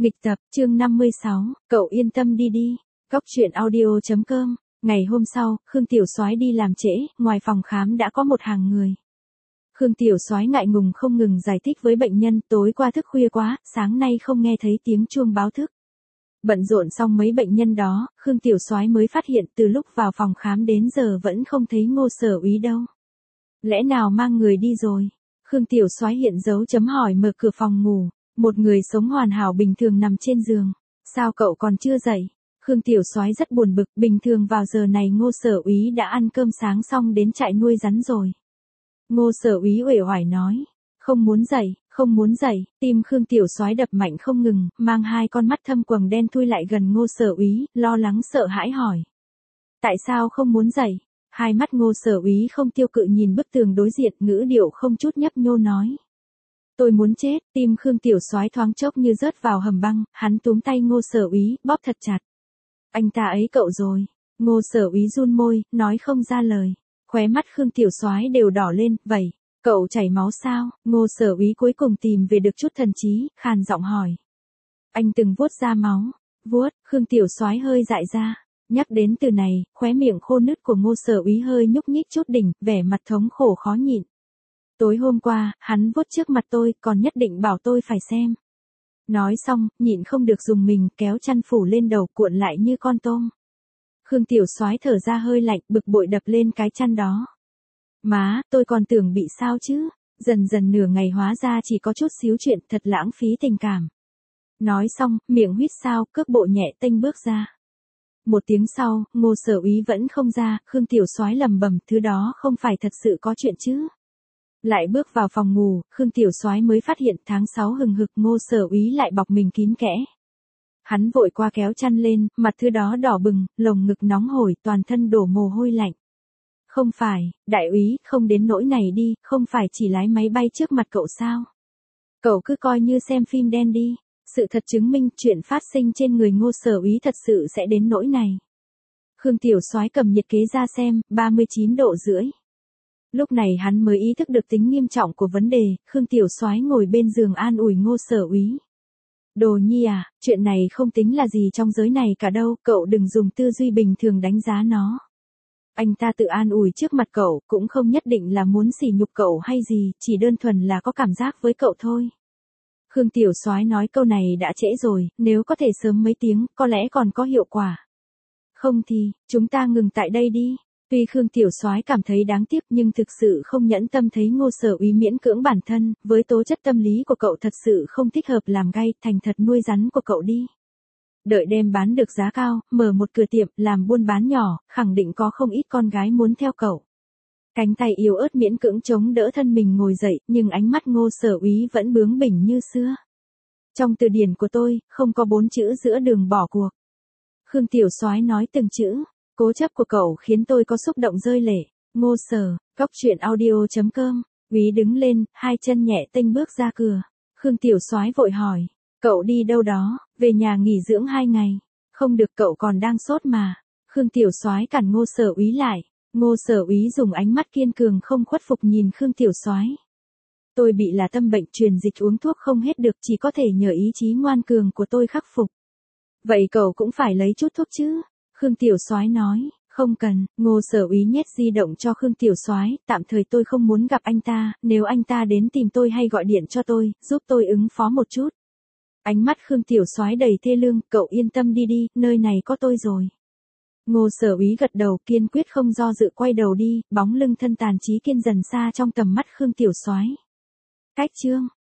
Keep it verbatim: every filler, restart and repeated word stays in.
Nghịch tập, chương năm mươi sáu, cậu yên tâm đi đi. Góc truyện audio chấm com. Ngày hôm sau, Khương Tiểu Soái đi làm trễ, ngoài phòng khám đã có một hàng người. Khương Tiểu Soái ngại ngùng không ngừng giải thích với bệnh nhân, tối qua thức khuya quá, sáng nay không nghe thấy tiếng chuông báo thức. Bận rộn xong mấy bệnh nhân đó, Khương Tiểu Soái mới phát hiện từ lúc vào phòng khám đến giờ vẫn không thấy Ngô Sở Úy đâu. Lẽ nào mang người đi rồi? Khương Tiểu Soái hiện dấu chấm hỏi mở cửa phòng ngủ. Một người sống hoàn hảo bình thường nằm trên giường. Sao cậu còn chưa dậy? Khương Tiểu Soái rất buồn bực, bình thường vào giờ này Ngô Sở Úy đã ăn cơm sáng xong đến trại nuôi rắn rồi. Ngô Sở Úy uể oải nói, không muốn dậy, không muốn dậy, tim Khương Tiểu Soái đập mạnh không ngừng, mang hai con mắt thâm quầng đen thui lại gần Ngô Sở Úy, lo lắng sợ hãi hỏi. Tại sao không muốn dậy? Hai mắt Ngô Sở Úy không tiêu cự nhìn bức tường đối diện, ngữ điệu không chút nhấp nhô nói. Tôi muốn chết, tim Khương Tiểu Soái thoáng chốc như rớt vào hầm băng, hắn túm tay Ngô Sở Úy, bóp thật chặt. Anh ta ấy cậu rồi. Ngô Sở Úy run môi, nói không ra lời. Khóe mắt Khương Tiểu Soái đều đỏ lên, vậy, cậu chảy máu sao? Ngô Sở Úy cuối cùng tìm về được chút thần trí, khàn giọng hỏi. Anh từng vuốt ra máu. Vuốt, Khương Tiểu Soái hơi dại ra. Nhắc đến từ này, khóe miệng khô nứt của Ngô Sở Úy hơi nhúc nhích chút đỉnh, vẻ mặt thống khổ khó nhịn. Tối hôm qua, hắn vuốt trước mặt tôi, còn nhất định bảo tôi phải xem. Nói xong, nhịn không được dùng mình, kéo chăn phủ lên đầu, cuộn lại như con tôm. Khương Tiểu Soái thở ra hơi lạnh, bực bội đập lên cái chăn đó. Má, tôi còn tưởng bị sao chứ, dần dần nửa ngày hóa ra chỉ có chút xíu chuyện, thật lãng phí tình cảm. Nói xong, miệng huýt sao, cước bộ nhẹ tênh bước ra. Một tiếng sau, Ngô Sở Úy vẫn không ra, Khương Tiểu Soái lầm bầm, thứ đó không phải thật sự có chuyện chứ. Lại bước vào phòng ngủ, Khương Tiểu Soái mới phát hiện tháng sáu hừng hực Ngô Sở Úy lại bọc mình kín kẽ. Hắn vội qua kéo chăn lên, mặt thứ đó đỏ bừng, lồng ngực nóng hổi, toàn thân đổ mồ hôi lạnh. Không phải, đại úy, không đến nỗi này đi, không phải chỉ lái máy bay trước mặt cậu sao? Cậu cứ coi như xem phim đen đi, sự thật chứng minh chuyện phát sinh trên người Ngô Sở Úy thật sự sẽ đến nỗi này. Khương Tiểu Soái cầm nhiệt kế ra xem, ba mươi chín độ rưỡi. Lúc này hắn mới ý thức được tính nghiêm trọng của vấn đề, Khương Tiểu Soái ngồi bên giường an ủi Ngô Sở Úy. Đồ nhi à, chuyện này không tính là gì trong giới này cả đâu, cậu đừng dùng tư duy bình thường đánh giá nó. Anh ta tự an ủi trước mặt cậu, cũng không nhất định là muốn sỉ nhục cậu hay gì, chỉ đơn thuần là có cảm giác với cậu thôi. Khương Tiểu Soái nói câu này đã trễ rồi, nếu có thể sớm mấy tiếng, có lẽ còn có hiệu quả. Không thì, chúng ta ngừng tại đây đi. Tuy Khương Tiểu Soái cảm thấy đáng tiếc nhưng thực sự không nhẫn tâm thấy Ngô Sở Úy miễn cưỡng bản thân, với tố chất tâm lý của cậu thật sự không thích hợp làm gay, thành thật nuôi rắn của cậu đi. Đợi đem bán được giá cao, mở một cửa tiệm, làm buôn bán nhỏ, khẳng định có không ít con gái muốn theo cậu. Cánh tay yếu ớt miễn cưỡng chống đỡ thân mình ngồi dậy, nhưng ánh mắt Ngô Sở Úy vẫn bướng bỉnh như xưa. Trong từ điển của tôi, không có bốn chữ giữa đường bỏ cuộc. Khương Tiểu Soái nói từng chữ. Cố chấp của cậu khiến tôi có xúc động rơi lệ. Ngô Sở, góc truyện audio chấm com. Úy đứng lên, hai chân nhẹ tênh bước ra cửa. Khương Tiểu Soái vội hỏi, cậu đi đâu đó? Về nhà nghỉ dưỡng hai ngày. Không được, cậu còn đang sốt mà. Khương Tiểu Soái cản Ngô Sở Úy lại. Ngô Sở Úy dùng ánh mắt kiên cường không khuất phục nhìn Khương Tiểu Soái. Tôi bị là tâm bệnh truyền dịch, uống thuốc không hết được, chỉ có thể nhờ ý chí ngoan cường của tôi khắc phục. Vậy cậu cũng phải lấy chút thuốc chứ? Khương Tiểu Soái nói, không cần. Ngô Sở Úy nhét di động cho Khương Tiểu Soái, tạm thời tôi không muốn gặp anh ta, nếu anh ta đến tìm tôi hay gọi điện cho tôi, giúp tôi ứng phó một chút. Ánh mắt Khương Tiểu Soái đầy thê lương, cậu yên tâm đi đi, nơi này có tôi rồi. Ngô Sở Úy gật đầu, kiên quyết không do dự quay đầu đi, bóng lưng thân tàn trí kiên dần xa trong tầm mắt Khương Tiểu Soái. Cách chương